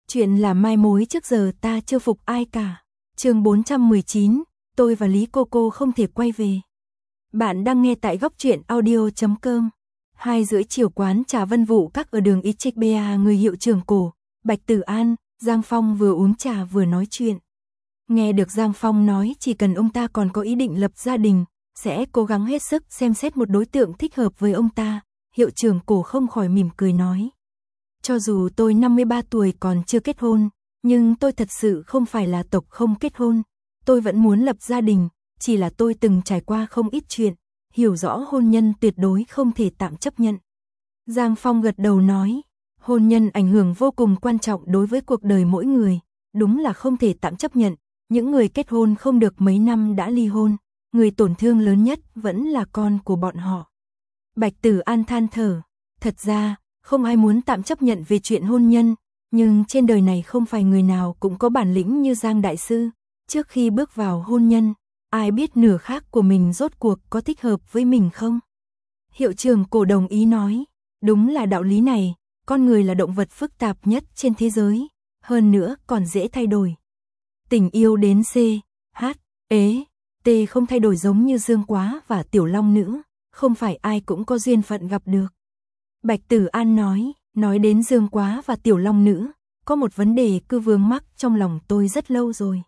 Chuyện là mai mối trước giờ ta chưa phục ai cả. Chương 419, tôi và Lý Coco không thể quay về. Bạn đang nghe tại góc truyện audio.com. 2:30 chiều quán trà Vân Vũ Các ở đường Ichibea, người hiệu trưởng cổ, Bạch Tử An, Giang Phong vừa uống trà vừa nói chuyện. Nghe được Giang Phong nói chỉ cần ông ta còn có ý định lập gia đình, sẽ cố gắng hết sức xem xét một đối tượng thích hợp với ông ta, hiệu trưởng cổ không khỏi mỉm cười nói. Cho dù tôi 53 tuổi còn chưa kết hôn, nhưng tôi thật sự không phải là tộc không kết hôn, tôi vẫn muốn lập gia đình, chỉ là tôi từng trải qua không ít chuyện, hiểu rõ hôn nhân tuyệt đối không thể tạm chấp nhận. Giang Phong gật đầu nói, hôn nhân ảnh hưởng vô cùng quan trọng đối với cuộc đời mỗi người, đúng là không thể tạm chấp nhận, những người kết hôn không được mấy năm đã ly hôn, người tổn thương lớn nhất vẫn là con của bọn họ. Bạch Tử An than thở, thật ra, không ai muốn tạm chấp nhận về chuyện hôn nhân, nhưng trên đời này không phải người nào cũng có bản lĩnh như Giang Đại Sư, trước khi bước vào hôn nhân, ai biết nửa khác của mình rốt cuộc có thích hợp với mình không? Hiệu trưởng cổ đồng ý nói, đúng là đạo lý này, con người là động vật phức tạp nhất trên thế giới, hơn nữa còn dễ thay đổi. Tình yêu đến C, H, E, T không thay đổi giống như Dương Quá và Tiểu Long Nữ, không phải ai cũng có duyên phận gặp được. Bạch Tử An nói đến Dương Quá và Tiểu Long Nữ, có một vấn đề cứ vướng mắc trong lòng tôi rất lâu rồi.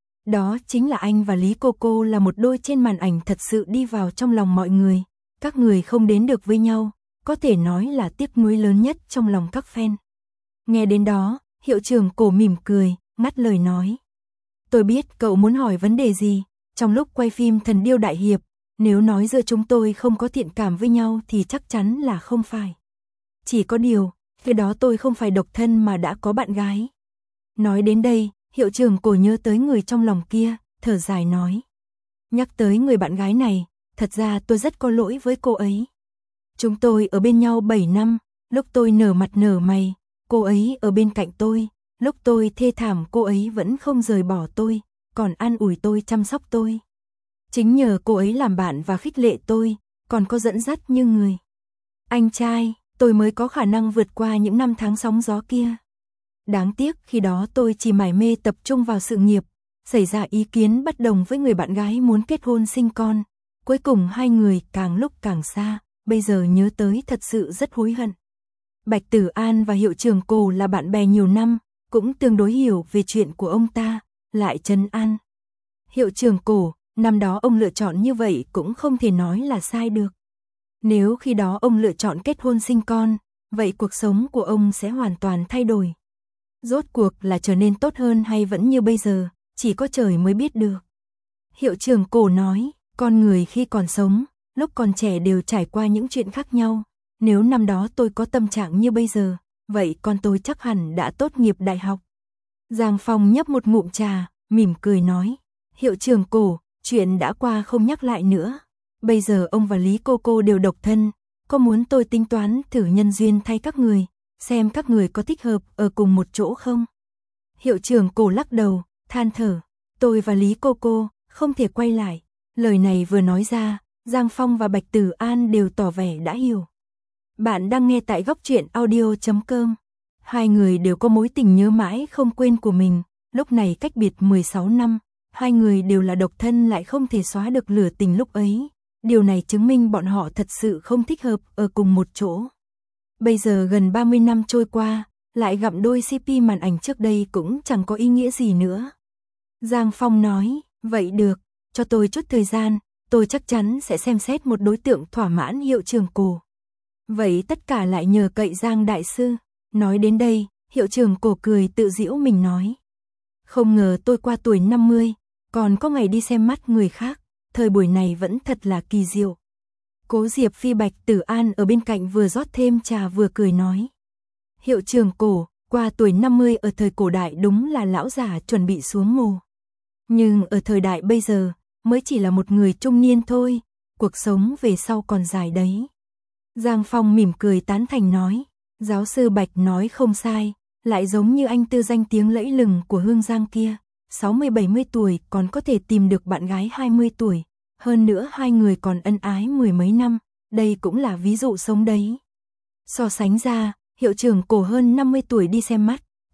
Đó chính là anh và Lý Coco là một đôi trên màn ảnh thật sự đi vào trong lòng mọi người, các người không đến được với nhau, có thể nói là tiếc nuối lớn nhất trong lòng các fan. Nghe đến đó, hiệu trưởng cổ mỉm cười, ngắt lời nói. Tôi biết cậu muốn hỏi vấn đề gì, trong lúc quay phim Thần Điêu Đại Hiệp, nếu nói giữa chúng tôi không có thiện cảm với nhau thì chắc chắn là không phải. Chỉ có điều, khi đó tôi không phải độc thân mà đã có bạn gái. Nói đến đây, hiệu trưởng cổ nhớ tới người trong lòng kia, thở dài nói. Nhắc tới người bạn gái này, thật ra tôi rất có lỗi với cô ấy. Chúng tôi ở bên nhau 7 năm, lúc tôi nở mặt nở mày, cô ấy ở bên cạnh tôi, lúc tôi thê thảm cô ấy vẫn không rời bỏ tôi, còn an ủi tôi chăm sóc tôi. Chính nhờ cô ấy làm bạn và khích lệ tôi, còn có dẫn dắt như người anh trai, tôi mới có khả năng vượt qua những năm tháng sóng gió kia. Đáng tiếc khi đó tôi chỉ mải mê tập trung vào sự nghiệp, xảy ra ý kiến bất đồng với người bạn gái muốn kết hôn sinh con. Cuối cùng hai người càng lúc càng xa, bây giờ nhớ tới thật sự rất hối hận. Bạch Tử An và hiệu trưởng cổ là bạn bè nhiều năm, cũng tương đối hiểu về chuyện của ông ta, lại trấn an. Hiệu trưởng cổ, năm đó ông lựa chọn như vậy cũng không thể nói là sai được. Nếu khi đó ông lựa chọn kết hôn sinh con, vậy cuộc sống của ông sẽ hoàn toàn thay đổi. Rốt cuộc là trở nên tốt hơn hay vẫn như bây giờ, chỉ có trời mới biết được. Hiệu trưởng cổ nói, con người khi còn sống, lúc còn trẻ đều trải qua những chuyện khác nhau. Nếu năm đó tôi có tâm trạng như bây giờ, vậy con tôi chắc hẳn đã tốt nghiệp đại học. Giang Phong nhấp một ngụm trà, mỉm cười nói, hiệu trưởng cổ, chuyện đã qua không nhắc lại nữa. Bây giờ ông và Lý Coco đều độc thân, có muốn tôi tính toán thử nhân duyên thay các người, xem các người có thích hợp ở cùng một chỗ không? Hiệu trưởng cổ lắc đầu, than thở, tôi và Lý Coco không thể quay lại. Lời này vừa nói ra, Giang Phong và Bạch Tử An đều tỏ vẻ đã hiểu. Bạn đang nghe tại góc truyện audio.com. Hai người đều có mối tình nhớ mãi không quên của mình, lúc này cách biệt 16 năm, hai người đều là độc thân lại không thể xóa được lửa tình lúc ấy. Điều này chứng minh bọn họ thật sự không thích hợp ở cùng một chỗ. Bây giờ gần 30 năm trôi qua, lại gặm đôi CP màn ảnh trước đây cũng chẳng có ý nghĩa gì nữa. Giang Phong nói, vậy được, cho tôi chút thời gian, tôi chắc chắn sẽ xem xét một đối tượng thỏa mãn hiệu trưởng cổ. Vậy tất cả lại nhờ cậy Giang Đại Sư. Nói đến đây, hiệu trưởng cổ cười tự giễu mình nói. Không ngờ tôi qua tuổi 50, còn có ngày đi xem mắt người khác, thời buổi này vẫn thật là kỳ diệu. Cố Diệp Phi Bạch Tử An ở bên cạnh vừa rót thêm trà vừa cười nói. Hiệu trưởng cổ, qua tuổi 50 ở thời cổ đại đúng là lão già chuẩn bị xuống mồ. Nhưng ở thời đại bây giờ, mới chỉ là một người trung niên thôi, cuộc sống về sau còn dài đấy. Giang Phong mỉm cười tán thành nói, giáo sư Bạch nói không sai, lại giống như anh tư danh tiếng lẫy lừng của Hương Giang kia, 60-70 tuổi còn có thể tìm được bạn gái 20 tuổi, hơn nữa hai người còn ân ái mười mấy năm, đây cũng là ví dụ sống đấy. So sánh ra, hiệu trưởng cổ hơn 50 tuổi đi xem mắt,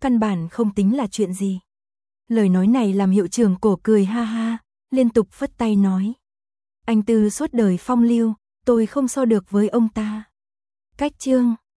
căn bản không tính là chuyện gì. Lời nói này làm hiệu trưởng Cổ cười ha ha, liên tục phất tay nói. Anh Tư suốt đời phong lưu, tôi không so được với ông ta. Cách chương